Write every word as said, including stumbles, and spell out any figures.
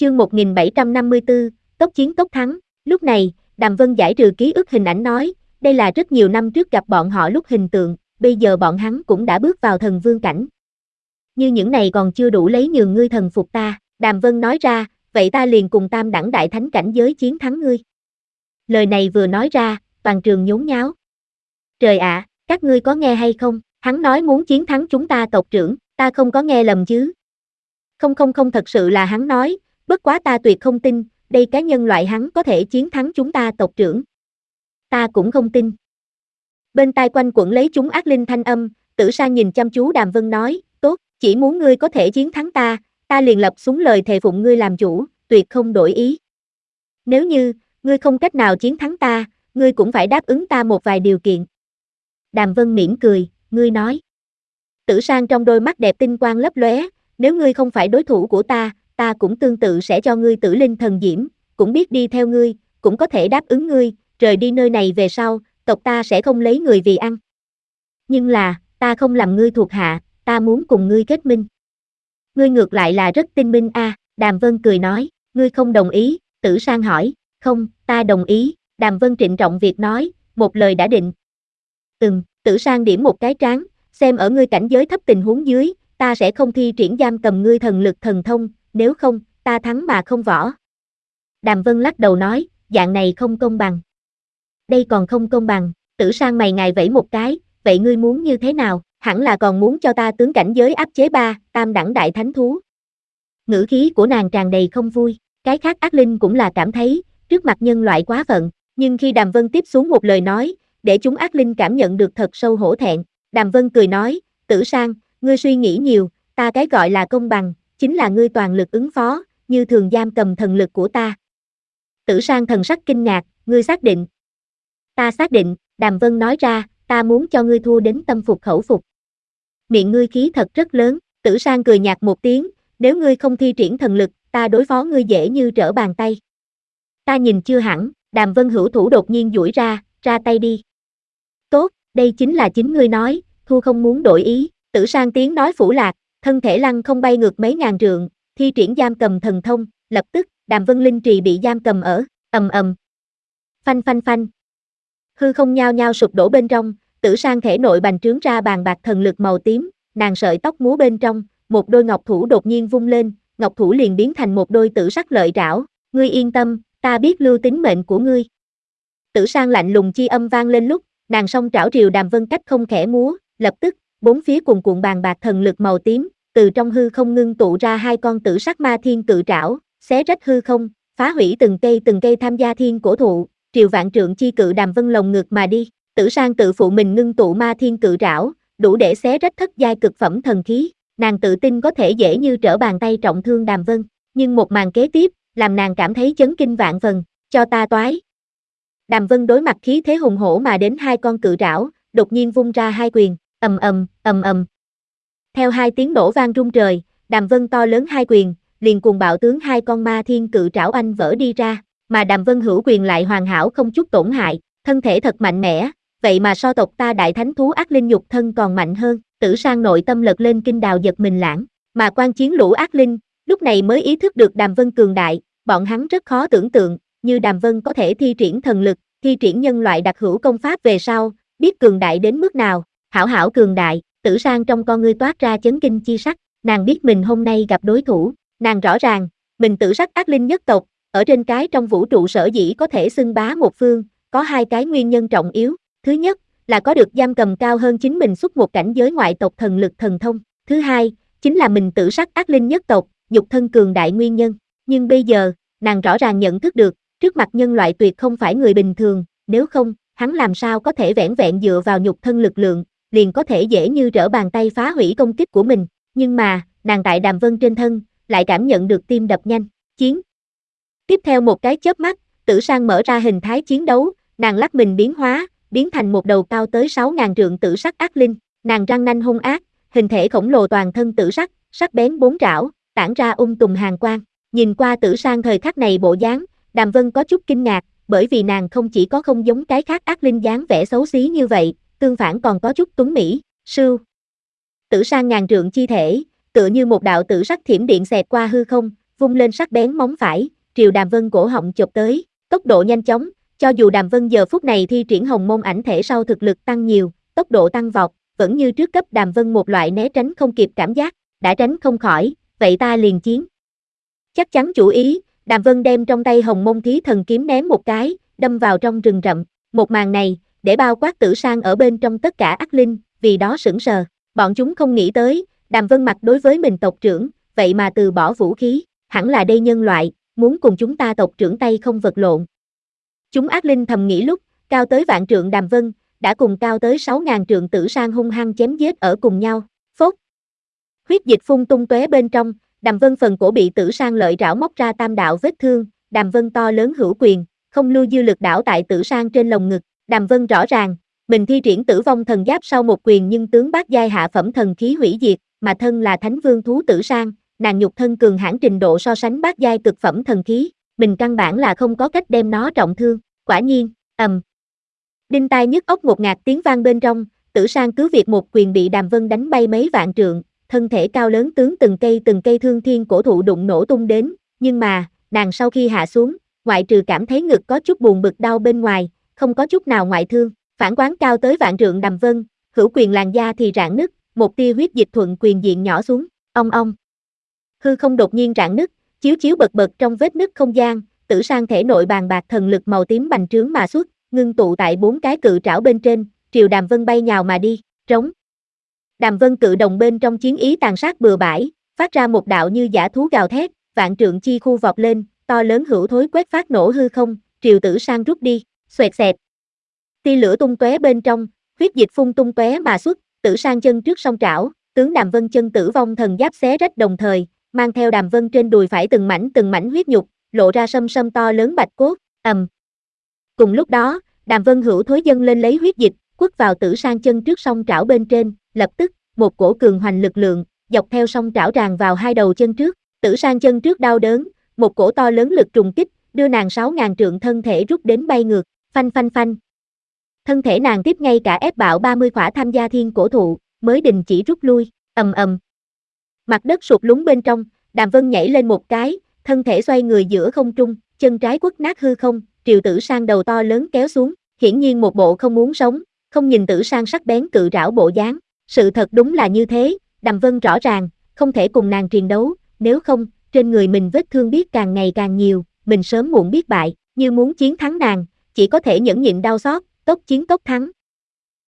Chương một nghìn bảy trăm năm mươi tư, tốc chiến tốc thắng. Lúc này, Đàm Vân giải trừ ký ức hình ảnh nói, đây là rất nhiều năm trước gặp bọn họ lúc hình tượng, bây giờ bọn hắn cũng đã bước vào thần vương cảnh. Như những này còn chưa đủ lấy nhường ngươi thần phục ta, Đàm Vân nói ra, vậy ta liền cùng tam đẳng đại thánh cảnh giới chiến thắng ngươi. Lời này vừa nói ra, toàn trường nhốn nháo. Trời ạ, các ngươi có nghe hay không, hắn nói muốn chiến thắng chúng ta tộc trưởng, ta không có nghe lầm chứ. Không không không thật sự là hắn nói, bất quá ta tuyệt không tin, đây cá nhân loại hắn có thể chiến thắng chúng ta tộc trưởng. Ta cũng không tin. Bên tai quanh quẩn lấy chúng ác linh thanh âm, Tử Sang nhìn chăm chú Đàm Vân nói, tốt, chỉ muốn ngươi có thể chiến thắng ta, ta liền lập xuống lời thề phụng ngươi làm chủ, tuyệt không đổi ý. Nếu như, ngươi không cách nào chiến thắng ta, ngươi cũng phải đáp ứng ta một vài điều kiện. Đàm Vân mỉm cười, ngươi nói. Tử Sang trong đôi mắt đẹp tinh quang lấp lóe, nếu ngươi không phải đối thủ của ta, ta cũng tương tự sẽ cho ngươi tử linh thần diễm, cũng biết đi theo ngươi, cũng có thể đáp ứng ngươi, rời đi nơi này về sau, tộc ta sẽ không lấy người vì ăn. Nhưng là, ta không làm ngươi thuộc hạ, ta muốn cùng ngươi kết minh. Ngươi ngược lại là rất tinh minh a, à, Đàm Vân cười nói, ngươi không đồng ý, Tử Sang hỏi, không, ta đồng ý, Đàm Vân trịnh trọng việc nói, một lời đã định. Ừm, Tử Sang điểm một cái trán, xem ở ngươi cảnh giới thấp tình huống dưới, ta sẽ không thi triển giam cầm ngươi thần lực thần thông, nếu không, ta thắng mà không võ. Đàm Vân lắc đầu nói, dạng này không công bằng. Đây còn không công bằng, Tử Sang mày ngài vẫy một cái, vậy ngươi muốn như thế nào, hẳn là còn muốn cho ta tướng cảnh giới áp chế ba, tam đẳng đại thánh thú. Ngữ khí của nàng tràn đầy không vui, cái khác ác linh cũng là cảm thấy, trước mặt nhân loại quá phận, nhưng khi Đàm Vân tiếp xuống một lời nói, để chúng ác linh cảm nhận được thật sâu hổ thẹn, Đàm Vân cười nói, Tử Sang, ngươi suy nghĩ nhiều, ta cái gọi là công bằng, chính là ngươi toàn lực ứng phó, như thường giam cầm thần lực của ta. Tử Sang thần sắc kinh ngạc, ngươi xác định. Ta xác định, Đàm Vân nói ra, ta muốn cho ngươi thua đến tâm phục khẩu phục. Miệng ngươi khí thật rất lớn, Tử Sang cười nhạt một tiếng, nếu ngươi không thi triển thần lực, ta đối phó ngươi dễ như trở bàn tay. Ta nhìn chưa hẳn, Đàm Vân hữu thủ đột nhiên duỗi ra, ra tay đi. Tốt, đây chính là chính ngươi nói, thua không muốn đổi ý, Tử Sang tiếng nói phủ lạc, thân thể lăng không bay ngược mấy ngàn trượng, thi triển giam cầm thần thông, lập tức, Đàm Vân linh trì bị giam cầm ở, ầm ầm. Phanh phanh phanh. Hư không nhao nhao sụp đổ bên trong, Tử Sang thể nội bành trướng ra bàn bạc thần lực màu tím, nàng sợi tóc múa bên trong, một đôi ngọc thủ đột nhiên vung lên, ngọc thủ liền biến thành một đôi tử sắc lợi trảo, ngươi yên tâm, ta biết lưu tính mệnh của ngươi. Tử Sang lạnh lùng chi âm vang lên lúc, nàng song trảo triều Đàm Vân cách không khẽ múa, lập tức, bốn phía cuồn cuộn bàn bạc thần lực màu tím, từ trong hư không ngưng tụ ra hai con tử sắc ma thiên cự trảo, xé rách hư không, phá hủy từng cây từng cây tham gia thiên cổ thụ, triều vạn trượng chi cự Đàm Vân lồng ngực mà đi. Tử Sang tự phụ mình ngưng tụ ma thiên cự trảo, đủ để xé rách thất giai cực phẩm thần khí, nàng tự tin có thể dễ như trở bàn tay trọng thương Đàm Vân, nhưng một màn kế tiếp, làm nàng cảm thấy chấn kinh vạn phần, cho ta toái. Đàm Vân đối mặt khí thế hùng hổ mà đến hai con cự trảo, đột nhiên vung ra hai quyền, ầm ầm, ầm ầm. Theo hai tiếng nổ vang rung trời, Đàm Vân to lớn hai quyền, liền cuồng bạo tướng hai con ma thiên cự trảo anh vỡ đi ra, mà Đàm Vân hữu quyền lại hoàn hảo không chút tổn hại, thân thể thật mạnh mẽ, vậy mà so tộc ta đại thánh thú ác linh nhục thân còn mạnh hơn, Tử Sang nội tâm lật lên kinh đào giật mình lãng, mà quan chiến lũ ác linh, lúc này mới ý thức được Đàm Vân cường đại, bọn hắn rất khó tưởng tượng, như Đàm Vân có thể thi triển thần lực, thi triển nhân loại đặc hữu công pháp về sau, biết cường đại đến mức nào, hảo hảo cường đại, Tử Sang trong con ngươi toát ra chấn kinh chi sắc, nàng biết mình hôm nay gặp đối thủ, nàng rõ ràng, mình tử sắc ác linh nhất tộc, ở trên cái trong vũ trụ sở dĩ có thể xưng bá một phương, có hai cái nguyên nhân trọng yếu, thứ nhất, là có được giam cầm cao hơn chính mình xuất một cảnh giới ngoại tộc thần lực thần thông, thứ hai, chính là mình tử sắc ác linh nhất tộc, nhục thân cường đại nguyên nhân, nhưng bây giờ, nàng rõ ràng nhận thức được, trước mặt nhân loại tuyệt không phải người bình thường, nếu không, hắn làm sao có thể vẻn vẹn dựa vào nhục thân lực lượng, liền có thể dễ như trở bàn tay phá hủy công kích của mình, nhưng mà, nàng tại Đàm Vân trên thân, lại cảm nhận được tim đập nhanh, chiến. Tiếp theo một cái chớp mắt, Tử Sang mở ra hình thái chiến đấu, nàng lắc mình biến hóa, biến thành một đầu cao tới sáu ngàn trượng tử sắc ác linh, nàng răng nanh hung ác, hình thể khổng lồ toàn thân tử sắc, sắc bén bốn trảo, tản ra ung tùm hàn quang. Nhìn qua Tử Sang thời khắc này bộ dáng, Đàm Vân có chút kinh ngạc, bởi vì nàng không chỉ có không giống cái khác ác linh dáng vẻ xấu xí như vậy, tương phản còn có chút tuấn mỹ, sưu. Tử Sang ngàn trượng chi thể, tựa như một đạo tử sắc thiểm điện xẹt qua hư không, vung lên sắc bén móng phải, triều Đàm Vân cổ họng chộp tới, tốc độ nhanh chóng, cho dù Đàm Vân giờ phút này thi triển hồng môn ảnh thể sau thực lực tăng nhiều, tốc độ tăng vọt, vẫn như trước cấp Đàm Vân một loại né tránh không kịp cảm giác, đã tránh không khỏi, vậy ta liền chiến. Chắc chắn chủ ý, Đàm Vân đem trong tay hồng môn thí thần kiếm ném một cái, đâm vào trong rừng rậm, một màn này, để bao quát Tử Sang ở bên trong tất cả ác linh, vì đó sững sờ, bọn chúng không nghĩ tới, Đàm Vân mặt đối với mình tộc trưởng, vậy mà từ bỏ vũ khí, hẳn là đây nhân loại, muốn cùng chúng ta tộc trưởng tay không vật lộn. Chúng ác linh thầm nghĩ lúc, cao tới vạn trượng Đàm Vân, đã cùng cao tới sáu ngàn trượng Tử Sang hung hăng chém giết ở cùng nhau, phốt. Huyết dịch phun tung tóe bên trong, Đàm Vân phần cổ bị Tử Sang lợi trảo móc ra tam đạo vết thương, Đàm Vân to lớn hữu quyền, không lưu dư lực đảo tại Tử Sang trên lồng ngực, Đàm Vân rõ ràng, mình thi triển Tử Vong Thần Giáp sau một quyền nhưng tướng bát giai hạ phẩm thần khí hủy diệt, mà thân là Thánh Vương thú Tử Sang, nàng nhục thân cường hãn trình độ so sánh bát giai cực phẩm thần khí, mình căn bản là không có cách đem nó trọng thương, quả nhiên, ầm. Đinh tai nhức óc một ngạt tiếng vang bên trong, Tử Sang cứ việc một quyền bị Đàm Vân đánh bay mấy vạn trượng, thân thể cao lớn tướng từng cây từng cây thương thiên cổ thụ đụng nổ tung đến, nhưng mà, nàng sau khi hạ xuống, ngoại trừ cảm thấy ngực có chút buồn bực đau bên ngoài, không có chút nào ngoại thương, phản quán cao tới vạn trượng Đàm Vân, hữu quyền làn da thì rạn nứt, một tia huyết dịch thuận quyền diện nhỏ xuống, ong ong. Hư không đột nhiên rạn nứt, chiếu chiếu bật bật trong vết nứt không gian, Tử Sang thể nội bàn bạc thần lực màu tím bành trướng mà xuất, ngưng tụ tại bốn cái cự trảo bên trên, triều Đàm Vân bay nhào mà đi, trống. Đàm Vân cự đồng bên trong chiến ý tàn sát bừa bãi, phát ra một đạo như dã thú gào thét, vạn trượng chi khu vọt lên, to lớn hữu thối quét phát nổ hư không, triều Tử Sang rút đi, xoẹt xẹt. Tia lửa tung tóe bên trong, huyết dịch phun tung tóe mà xuất, Tử Sang chân trước song trảo, tướng Đàm Vân chân Tử Vong Thần Giáp xé rách đồng thời, mang theo Đàm Vân trên đùi phải từng mảnh từng mảnh huyết nhục, lộ ra sâm sâm to lớn bạch cốt, ầm. Cùng lúc đó, Đàm Vân hữu thối dâng lên lấy huyết dịch, quất vào Tử Sang chân trước song trảo bên trên, lập tức, một cổ cường hoành lực lượng, dọc theo song trảo tràn vào hai đầu chân trước, Tử Sang chân trước đau đớn, một cổ to lớn lực trùng kích, đưa nàng sáu ngàn trượng thân thể rút đến bay ngược, phanh phanh phanh. Thân thể nàng tiếp ngay cả ép bạo ba mươi khỏa tham gia thiên cổ thụ, mới đình chỉ rút lui, ầm ầm. Mặt đất sụt lún bên trong, Đàm Vân nhảy lên một cái, thân thể xoay người giữa không trung, chân trái quất nát hư không, triều Tử Sang đầu to lớn kéo xuống, hiển nhiên một bộ không muốn sống, không nhìn Tử Sang sắc bén cự trảo bộ dáng. Sự thật đúng là như thế, Đàm Vân rõ ràng, không thể cùng nàng triền đấu, nếu không, trên người mình vết thương biết càng ngày càng nhiều, mình sớm muộn biết bại, như muốn chiến thắng nàng, chỉ có thể nhẫn nhịn đau xót, tốc chiến tốc thắng.